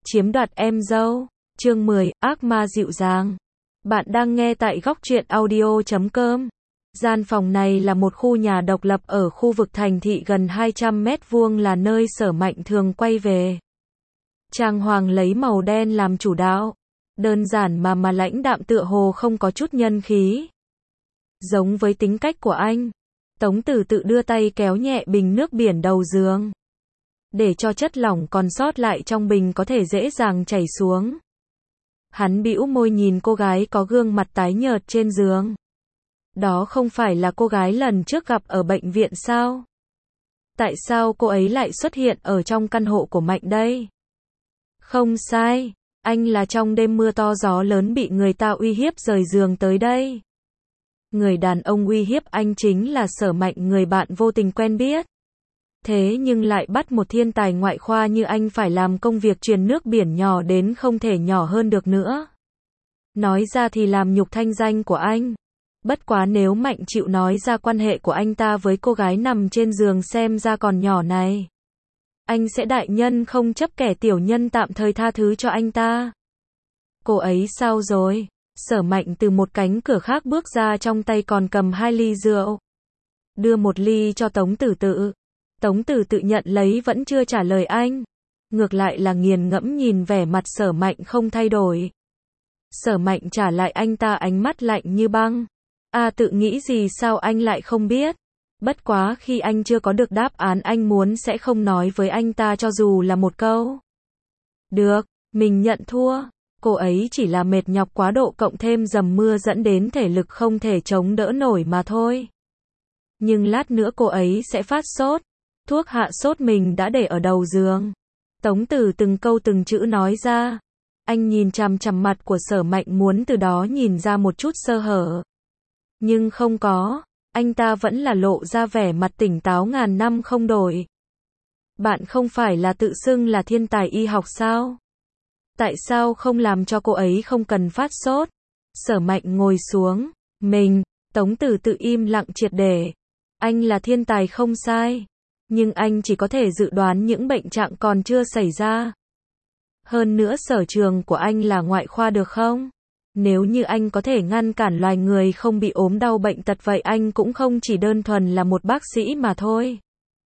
Chiếm đoạt em dâu. Chương 10, ác ma dịu dàng. Bạn đang nghe tại góc truyện audio.com. Gian phòng này là một khu nhà độc lập ở khu vực thành thị gần 200 mét vuông, là nơi Sở Mạnh thường quay về. Trang hoàng lấy màu đen làm chủ đạo. Đơn giản mà lãnh đạm, tựa hồ không có chút nhân khí. Giống với tính cách của anh, Tống Tử Tự đưa tay kéo nhẹ bình nước biển đầu giường, để cho chất lỏng còn sót lại trong bình có thể dễ dàng chảy xuống. Hắn bĩu môi nhìn cô gái có gương mặt tái nhợt trên giường. Đó không phải là cô gái lần trước gặp ở bệnh viện sao? Tại sao cô ấy lại xuất hiện ở trong căn hộ của Mạnh đây? Không sai, anh là trong đêm mưa to gió lớn bị người ta uy hiếp rời giường tới đây. Người đàn ông uy hiếp anh chính là Sở Mạnh, người bạn vô tình quen biết. Thế nhưng lại bắt một thiên tài ngoại khoa như anh phải làm công việc truyền nước biển nhỏ đến không thể nhỏ hơn được nữa. Nói ra thì làm nhục thanh danh của anh. Bất quá nếu Mạnh chịu nói ra quan hệ của anh ta với cô gái nằm trên giường xem ra còn nhỏ này, anh sẽ đại nhân không chấp kẻ tiểu nhân, tạm thời tha thứ cho anh ta. Cô ấy sao rồi? Sở Mạnh từ một cánh cửa khác bước ra, trong tay còn cầm 2 ly rượu. Đưa một ly cho Tống Tử Tự. Tống Tử Tự nhận lấy vẫn chưa trả lời anh. Ngược lại là nghiền ngẫm nhìn vẻ mặt Sở Mạnh không thay đổi. Sở Mạnh trả lại anh ta ánh mắt lạnh như băng. Tự nghĩ gì sao anh lại không biết? Bất quá khi anh chưa có được đáp án anh muốn sẽ không nói với anh ta cho dù là một câu. Được, mình nhận thua. Cô ấy chỉ là mệt nhọc quá độ cộng thêm dầm mưa dẫn đến thể lực không thể chống đỡ nổi mà thôi. Nhưng lát nữa cô ấy sẽ phát sốt. Thuốc hạ sốt mình đã để ở đầu giường. Tống Tử từng câu từng chữ nói ra. Anh nhìn chằm chằm mặt của Sở Mạnh muốn từ đó nhìn ra một chút sơ hở. Nhưng không có, anh ta vẫn là lộ ra vẻ mặt tỉnh táo ngàn năm không đổi. Bạn không phải là tự xưng là thiên tài y học sao? Tại sao không làm cho cô ấy không cần phát sốt? Sở Mạnh ngồi xuống. Tống Tử Tự im lặng triệt để. Anh là thiên tài không sai. Nhưng anh chỉ có thể dự đoán những bệnh trạng còn chưa xảy ra. Hơn nữa sở trường của anh là ngoại khoa được không? Nếu như anh có thể ngăn cản loài người không bị ốm đau bệnh tật, vậy anh cũng không chỉ đơn thuần là một bác sĩ mà thôi.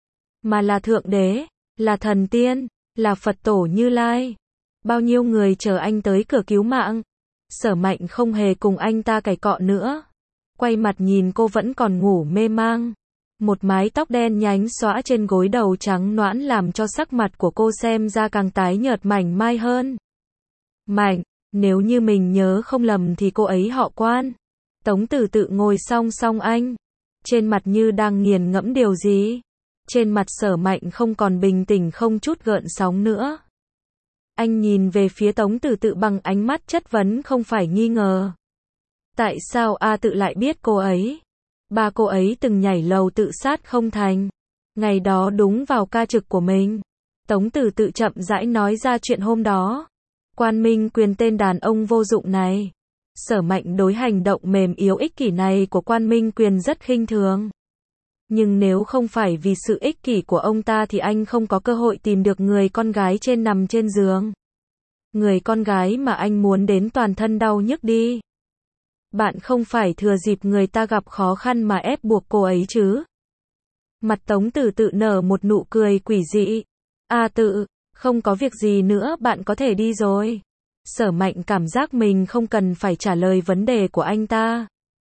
Mà là thượng đế, là thần tiên, là Phật tổ Như Lai. Bao nhiêu người chờ anh tới cửa cứu mạng. Sở Mạnh không hề cùng anh ta cãi cọ nữa. Quay mặt nhìn cô vẫn còn ngủ mê mang. Một mái tóc đen nhánh xõa trên gối đầu trắng nõn làm cho sắc mặt của cô xem ra càng tái nhợt mảnh mai hơn. Mạnh, nếu như mình nhớ không lầm thì cô ấy họ Quan. Tống Tử Tự ngồi song song anh. Trên mặt như đang nghiền ngẫm điều gì. Trên mặt Sở Mạnh không còn bình tĩnh, không chút gợn sóng nữa. Anh nhìn về phía Tống Tử Tự bằng ánh mắt chất vấn không phải nghi ngờ. Tại sao Tự lại biết cô ấy? Ba cô ấy từng nhảy lầu tự sát không thành. Ngày đó đúng vào ca trực của mình. Tống Tử Tự chậm rãi nói ra chuyện hôm đó. Quan Minh Quyền tên đàn ông vô dụng này. Sở Mạnh đối hành động mềm yếu ích kỷ này của Quan Minh Quyền rất khinh thường. Nhưng nếu không phải vì sự ích kỷ của ông ta thì anh không có cơ hội tìm được người con gái nằm trên giường. Người con gái mà anh muốn đến toàn thân đau nhức đi. Bạn không phải thừa dịp người ta gặp khó khăn mà ép buộc cô ấy chứ? Mặt Tống Tử Tự nở một nụ cười quỷ dị. Tự, không có việc gì nữa, bạn có thể đi rồi. Sở Mạnh cảm giác mình không cần phải trả lời vấn đề của anh ta.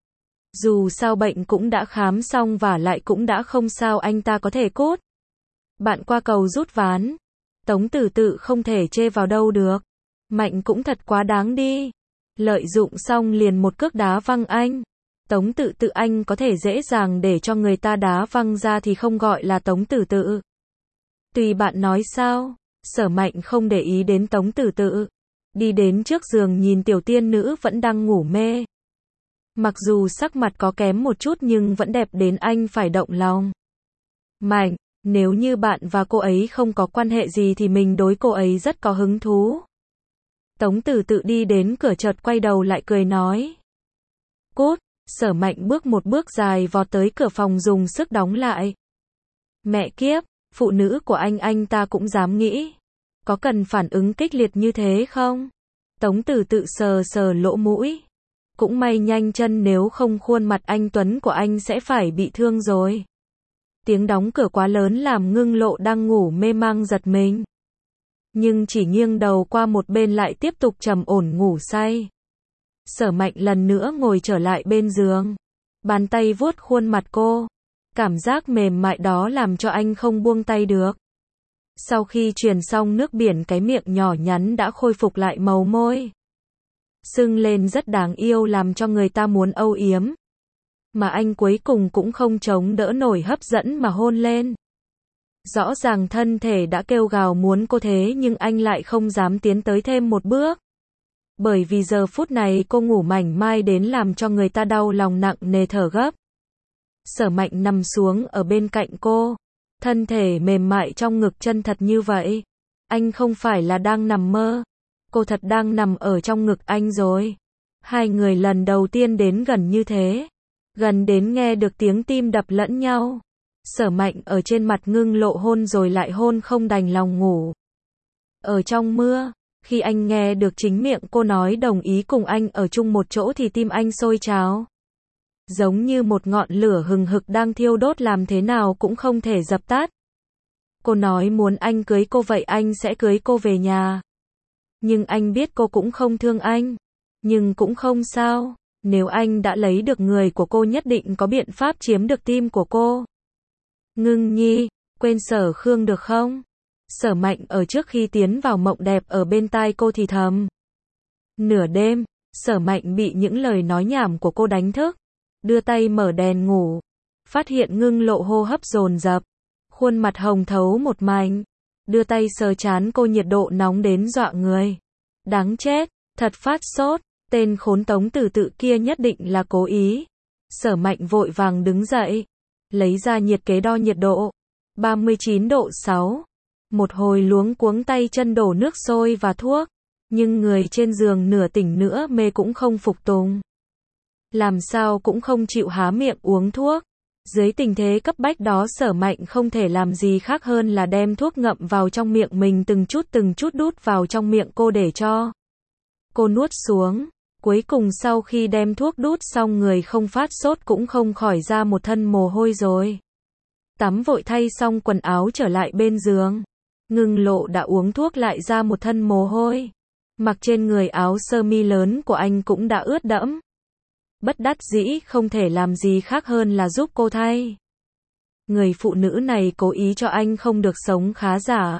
Dù sao bệnh cũng đã khám xong và lại cũng đã không sao, anh ta có thể cốt. Bạn qua cầu rút ván. Tống Tử Tự không thể chê vào đâu được. Mạnh cũng thật quá đáng đi. Lợi dụng xong liền một cước đá văng anh. Tống Tử Tự anh có thể dễ dàng để cho người ta đá văng ra thì không gọi là Tống Tử Tự. Tùy bạn nói sao. Sở Mạnh không để ý đến Tống Tử Tự. Đi đến trước giường nhìn tiểu tiên nữ vẫn đang ngủ mê. Mặc dù sắc mặt có kém một chút nhưng vẫn đẹp đến anh phải động lòng. Mạnh, nếu như bạn và cô ấy không có quan hệ gì thì mình đối cô ấy rất có hứng thú. Tống Tử Tự đi đến cửa chợt quay đầu lại cười nói. Cút. Sở Mạnh bước một bước dài vọt tới cửa phòng dùng sức đóng lại. Mẹ kiếp, phụ nữ của anh ta cũng dám nghĩ. Có cần phản ứng kích liệt như thế không? Tống Tử tự sờ sờ lỗ mũi. Cũng may nhanh chân, nếu không khuôn mặt anh tuấn của anh sẽ phải bị thương rồi. Tiếng đóng cửa quá lớn làm Ngưng Lộ đang ngủ mê mang giật mình. Nhưng chỉ nghiêng đầu qua một bên lại tiếp tục trầm ổn ngủ say. Sở Mạnh lần nữa ngồi trở lại bên giường. Bàn tay vuốt khuôn mặt cô. Cảm giác mềm mại đó làm cho anh không buông tay được. Sau khi truyền xong nước biển, cái miệng nhỏ nhắn đã khôi phục lại màu môi. Sưng lên rất đáng yêu làm cho người ta muốn âu yếm. Mà anh cuối cùng cũng không chống đỡ nổi hấp dẫn mà hôn lên. Rõ ràng thân thể đã kêu gào muốn cô, thế nhưng anh lại không dám tiến tới thêm một bước. Bởi vì giờ phút này cô ngủ mảnh mai đến làm cho người ta đau lòng nặng nề thở gấp. Sở Mạnh nằm xuống ở bên cạnh cô. Thân thể mềm mại trong ngực chân thật như vậy. Anh không phải là đang nằm mơ. Cô thật đang nằm ở trong ngực anh rồi. Hai người lần đầu tiên đến gần như thế. Gần đến nghe được tiếng tim đập lẫn nhau. Sở Mạnh ở trên mặt Ngưng Lộ hôn rồi lại hôn không đành lòng ngủ. Ở trong mưa, khi anh nghe được chính miệng cô nói đồng ý cùng anh ở chung một chỗ thì tim anh sôi trào. Giống như một ngọn lửa hừng hực đang thiêu đốt, làm thế nào cũng không thể dập tắt. Cô nói muốn anh cưới cô, vậy anh sẽ cưới cô về nhà. Nhưng anh biết cô cũng không thương anh. Nhưng cũng không sao, nếu anh đã lấy được người của cô nhất định có biện pháp chiếm được tim của cô. Ngưng nhi, quên Sở Khương được không? Sở Mạnh ở trước khi tiến vào mộng đẹp ở bên tai cô thì thầm. Nửa đêm, Sở Mạnh bị những lời nói nhảm của cô đánh thức. Đưa tay mở đèn ngủ. Phát hiện Ngưng Lộ hô hấp dồn dập. Khuôn mặt hồng thấu một mảnh. Đưa tay sờ trán cô, nhiệt độ nóng đến dọa người. Đáng chết, thật phát sốt. Tên khốn Tống Tử Tự kia nhất định là cố ý. Sở Mạnh vội vàng đứng dậy. Lấy ra nhiệt kế đo nhiệt độ. 39,6 độ. Một hồi luống cuống tay chân đổ nước sôi và thuốc. Nhưng người trên giường nửa tỉnh nửa mê cũng không phục tùng. Làm sao cũng không chịu há miệng uống thuốc. Dưới tình thế cấp bách đó, Sở Mạnh không thể làm gì khác hơn là đem thuốc ngậm vào trong miệng mình, từng chút đút vào trong miệng cô để cho cô nuốt xuống. Cuối cùng sau khi đem thuốc đút xong, người không phát sốt cũng không khỏi ra một thân mồ hôi rồi. Tắm vội thay xong quần áo trở lại bên giường. Ngưng Lộ đã uống thuốc lại ra một thân mồ hôi. Mặc trên người áo sơ mi lớn của anh cũng đã ướt đẫm. Bất đắc dĩ không thể làm gì khác hơn là giúp cô thay. Người phụ nữ này cố ý cho anh không được sống khá giả.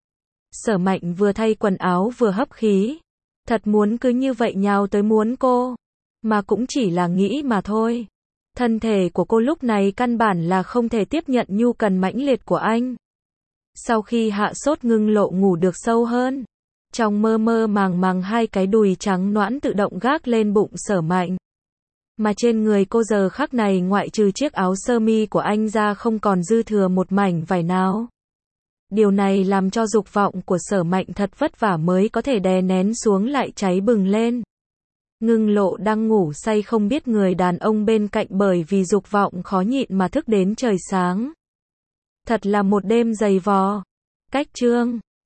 Sở Mạnh vừa thay quần áo vừa hấp khí. Thật muốn cứ như vậy nhào tới muốn cô. Mà cũng chỉ là nghĩ mà thôi. Thân thể của cô lúc này căn bản là không thể tiếp nhận nhu cần mãnh liệt của anh. Sau khi hạ sốt, Ngưng Lộ ngủ được sâu hơn. Trong mơ mơ màng màng, hai cái đùi trắng nõn tự động gác lên bụng Sở Mạnh. Mà trên người cô giờ khắc này ngoại trừ chiếc áo sơ mi của anh ra không còn dư thừa một mảnh vải nào. Điều này làm cho dục vọng của Sở Mạnh thật vất vả mới có thể đè nén xuống lại cháy bừng lên. Ngưng Lộ đang ngủ say không biết người đàn ông bên cạnh bởi vì dục vọng khó nhịn mà thức đến trời sáng. Thật là một đêm dày vò. Cách chương